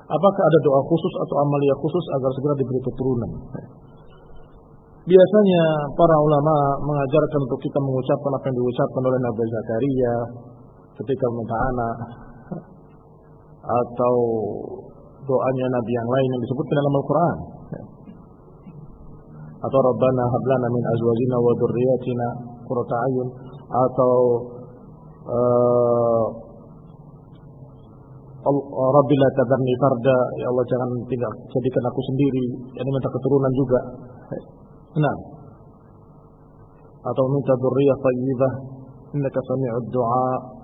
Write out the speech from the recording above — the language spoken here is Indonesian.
Apakah ada doa khusus atau amalia khusus agar segera diberi keturunan? Biasanya para ulama mengajarkan untuk kita mengucapkan apa yang diucapkan oleh Nabi Zakaria ketika meminta anak, atau doanya nabi yang lain yang disebutkan dalam Al-Quran, atau Rabbana hab lana min azwajina wa dzurriyyatina qurrata a'yun, atau Rabbi la tadharni farda, ya Allah jangan jadikan aku sendiri, ini minta keturunan juga. Nah, atau minta dzurriyyah thayyibah innaka sami'ud du'a.